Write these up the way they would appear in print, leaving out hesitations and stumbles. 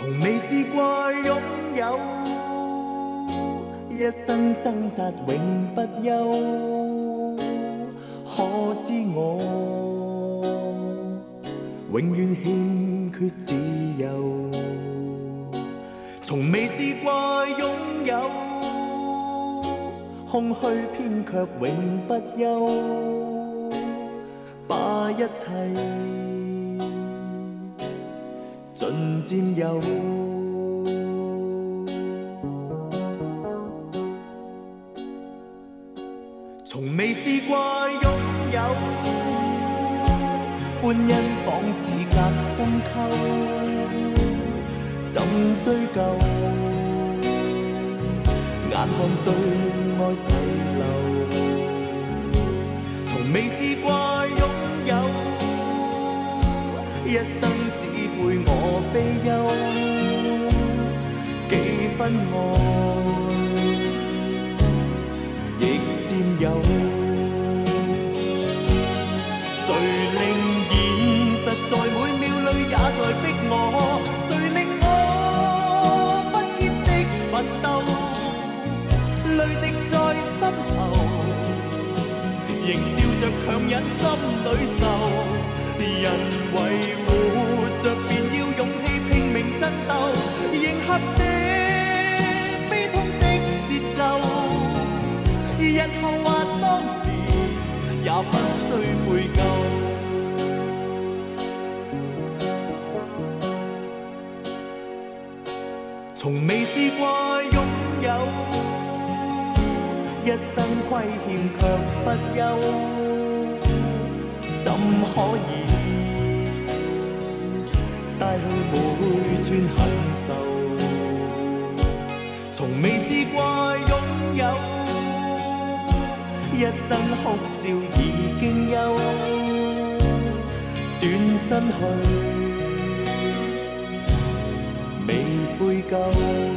從未試過擁有，一生掙扎永不休。可知我永遠欠缺自由，從未試過擁有，空虛偏卻永不休，把一切盡佔有。從未試過擁有，歡欣仿似隔深溝，怎追究？眼看最愛逝流，從未試過擁有，一生只配我悲憂，幾分愛亦佔有。誰令現實在每秒裏也在逼我？誰令我不竭的奮鬥？淚滴在心頭，仍笑着強忍心裏愁。人為活着便要勇氣拼命爭鬥，迎合這悲痛的節奏。日後或當年也不需悔疚。從未試過擁有，一生虧欠卻不憂，怎可以帶去每寸恨愁？從未試過擁有，一生哭笑已經休，轉身去未悔疚。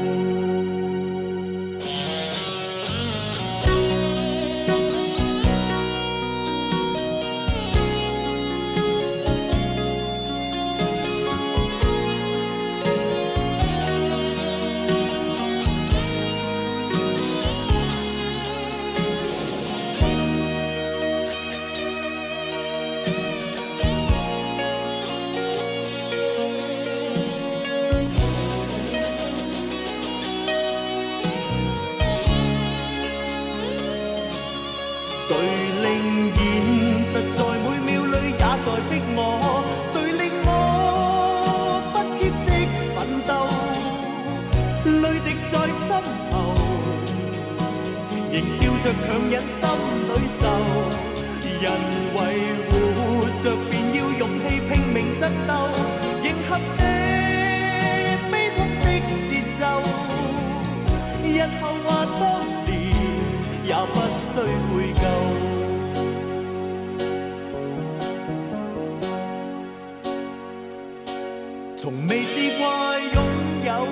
誰令現實在每秒裏也在逼我？誰令我不竭的奮鬥？淚滴在心頭，仍笑着強忍心裏愁。人為活着便要勇氣拼命爭鬥，迎合這悲痛的節奏。日後或當年也不需悔疚。從未試過擁有，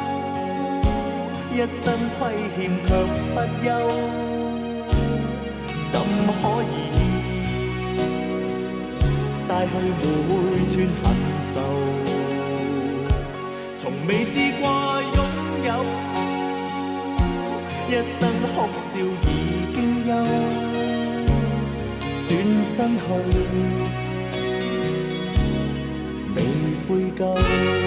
一生虧欠卻不憂，怎可以帶去每寸恨愁？從未試過擁有，一生哭笑已經休，轉身去未悔疚。